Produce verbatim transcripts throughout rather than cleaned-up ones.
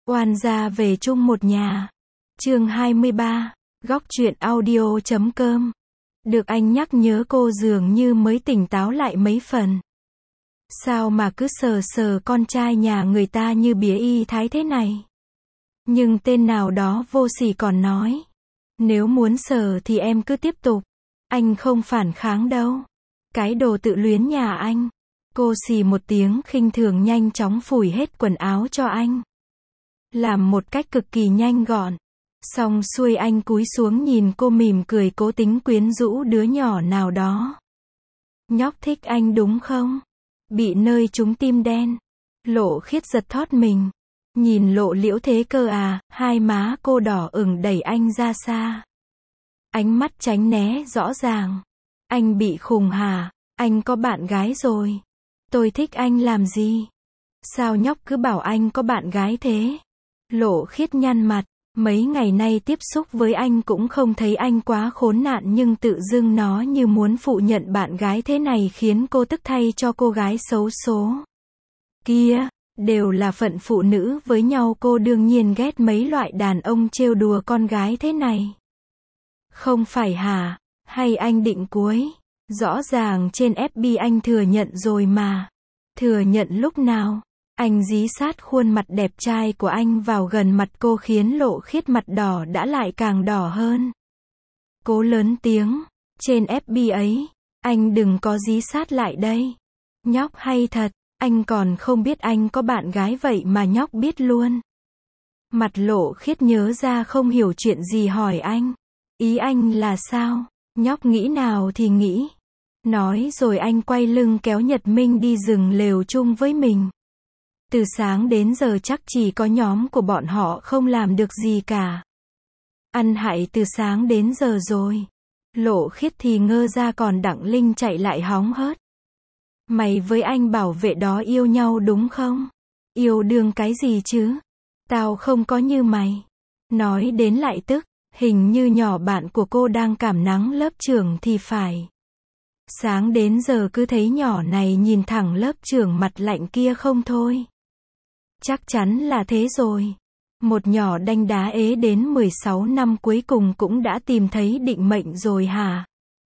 Oan gia về chung một nhà. Chương hai mươi ba, góc truyện audio chấm com. Được anh nhắc nhớ cô dường như mới tỉnh táo lại mấy phần. Sao mà cứ sờ sờ con trai nhà người ta như bía y thái thế này? Nhưng tên nào đó vô sỉ còn nói. Nếu muốn sờ thì em cứ tiếp tục. Anh không phản kháng đâu. Cái đồ tự luyến nhà anh. Cô xì một tiếng khinh thường nhanh chóng phủi hết quần áo cho anh. Làm một cách cực kỳ nhanh gọn. Xong xuôi anh cúi xuống nhìn cô mỉm cười cố tính quyến rũ đứa nhỏ nào đó. Nhóc thích anh đúng không? Bị nơi trúng tim đen. Lộ Khiết giật thót mình. Nhìn Lộ Liễu thế cơ à, hai má cô đỏ ửng đẩy anh ra xa. Ánh mắt tránh né rõ ràng. Anh bị khùng hả? Anh có bạn gái rồi. Tôi thích anh làm gì? Sao nhóc cứ bảo anh có bạn gái thế? Lộ Khiết nhăn mặt. Mấy ngày nay tiếp xúc với anh cũng không thấy anh quá khốn nạn, nhưng tự dưng nó như muốn phụ nhận bạn gái thế này khiến cô tức thay cho cô gái xấu số. Kia, đều là phận phụ nữ với nhau, cô đương nhiên ghét mấy loại đàn ông trêu đùa con gái thế này. Không phải hả? Hay anh định cuối? Rõ ràng trên ép bê anh thừa nhận rồi mà. Thừa nhận lúc nào? Anh dí sát khuôn mặt đẹp trai của anh vào gần mặt cô khiến Lộ Khiết mặt đỏ đã lại càng đỏ hơn. Cố lớn tiếng. Trên ép bê ấy, anh đừng có dí sát lại đây. Nhóc hay thật, anh còn không biết anh có bạn gái vậy mà nhóc biết luôn. Mặt Lộ Khiết nhớ ra không hiểu chuyện gì hỏi anh. Ý anh là sao? Nhóc nghĩ nào thì nghĩ. Nói rồi anh quay lưng kéo Nhật Minh đi giường lều chung với mình. Từ sáng đến giờ chắc chỉ có nhóm của bọn họ không làm được gì cả. Ăn hại từ sáng đến giờ rồi. Lộ Khiết thì ngơ ra, còn Đặng Linh chạy lại hóng hớt. Mày với anh bảo vệ đó yêu nhau đúng không? Yêu đương cái gì chứ? Tao không có như mày. Nói đến lại tức, hình như nhỏ bạn của cô đang cảm nắng lớp trưởng thì phải. Sáng đến giờ cứ thấy nhỏ này nhìn thẳng lớp trưởng mặt lạnh kia không thôi. Chắc chắn là thế rồi. Một nhỏ đanh đá ế đến mười sáu năm cuối cùng cũng đã tìm thấy định mệnh rồi hả?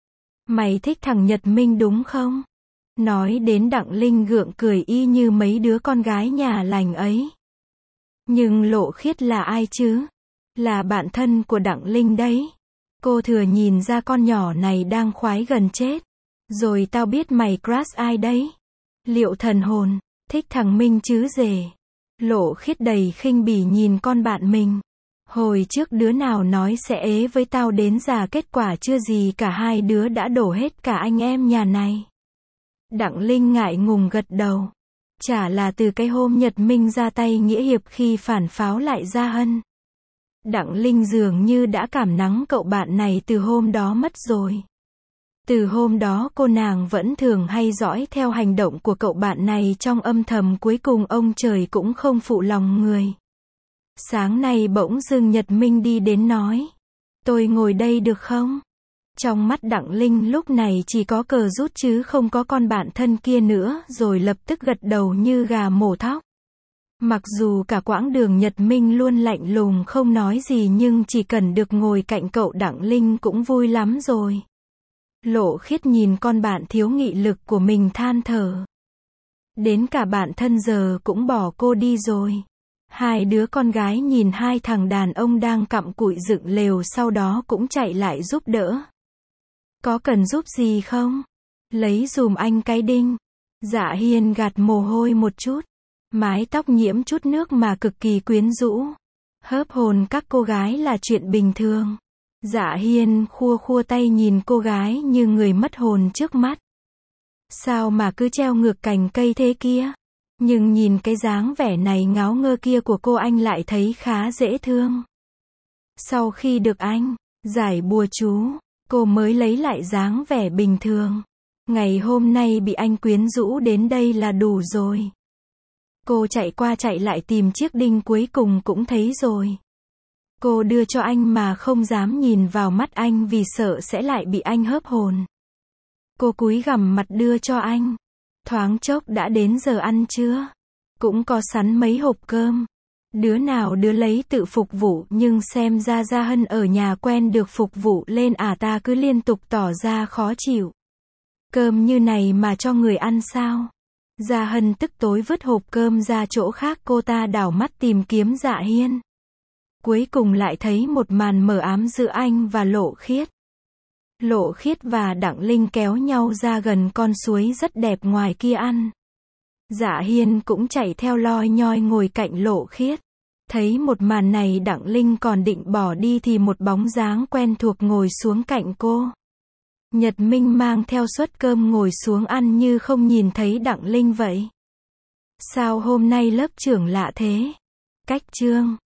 Mày thích thằng Nhật Minh đúng không? Nói đến Đặng Linh gượng cười y như mấy đứa con gái nhà lành ấy. Nhưng Lộ Khiết là ai chứ? Là bạn thân của Đặng Linh đấy. Cô thừa nhìn ra con nhỏ này đang khoái gần chết. Rồi tao biết mày crush ai đấy? Liệu thần hồn, thích thằng Minh chứ rể. Lộ Khiết đầy khinh bỉ nhìn con bạn mình. Hồi trước đứa nào nói sẽ ế với tao đến già, kết quả chưa gì cả hai đứa đã đổ hết cả anh em nhà này. Đặng Linh ngại ngùng gật đầu. Chả là từ cái hôm Nhật Minh ra tay nghĩa hiệp khi phản pháo lại Gia Hân. Đặng Linh dường như đã cảm nắng cậu bạn này từ hôm đó mất rồi. Từ hôm đó cô nàng vẫn thường hay dõi theo hành động của cậu bạn này trong âm thầm, cuối cùng ông trời cũng không phụ lòng người. Sáng nay bỗng dưng Nhật Minh đi đến nói. Tôi ngồi đây được không? Trong mắt Đặng Linh lúc này chỉ có cờ rút chứ không có con bạn thân kia nữa, rồi lập tức gật đầu như gà mổ thóc. Mặc dù cả quãng đường Nhật Minh luôn lạnh lùng không nói gì, nhưng chỉ cần được ngồi cạnh cậu Đặng Linh cũng vui lắm rồi. Lộ Khiết nhìn con bạn thiếu nghị lực của mình than thở. Đến cả bạn thân giờ cũng bỏ cô đi rồi. Hai đứa con gái nhìn hai thằng đàn ông đang cặm cụi dựng lều, sau đó cũng chạy lại giúp đỡ. Có cần giúp gì không? Lấy dùm anh cái đinh. Dạ Hiên gạt mồ hôi một chút. Mái tóc nhiễm chút nước mà cực kỳ quyến rũ. Hớp hồn các cô gái là chuyện bình thường. Dạ Hiên khua khua tay nhìn cô gái như người mất hồn trước mắt. Sao mà cứ treo ngược cành cây thế kia? Nhưng nhìn cái dáng vẻ này ngáo ngơ kia của cô, anh lại thấy khá dễ thương. Sau khi được anh giải bùa chú, cô mới lấy lại dáng vẻ bình thường. Ngày hôm nay bị anh quyến rũ đến đây là đủ rồi. Cô chạy qua chạy lại tìm chiếc đinh, cuối cùng cũng thấy rồi. Cô đưa cho anh mà không dám nhìn vào mắt anh vì sợ sẽ lại bị anh hớp hồn. Cô cúi gằm mặt đưa cho anh. Thoáng chốc đã đến giờ ăn trưa. Cũng có sắn mấy hộp cơm. Đứa nào đứa lấy tự phục vụ, nhưng xem ra Gia Hân ở nhà quen được phục vụ lên à, ta cứ liên tục tỏ ra khó chịu. Cơm như này mà cho người ăn sao? Gia Hân tức tối vứt hộp cơm ra chỗ khác, cô ta đảo mắt tìm kiếm Dạ Hiên. Cuối cùng lại thấy một màn mờ ám giữa anh và Lộ Khiết. Lộ Khiết và Đặng Linh kéo nhau ra gần con suối rất đẹp ngoài kia ăn. Dạ Hiên cũng chạy theo loi nhoi ngồi cạnh Lộ Khiết. Thấy một màn này, Đặng Linh còn định bỏ đi thì một bóng dáng quen thuộc ngồi xuống cạnh cô. Nhật Minh mang theo suất cơm ngồi xuống ăn như không nhìn thấy Đặng Linh vậy. Sao hôm nay lớp trưởng lạ thế? Cách chương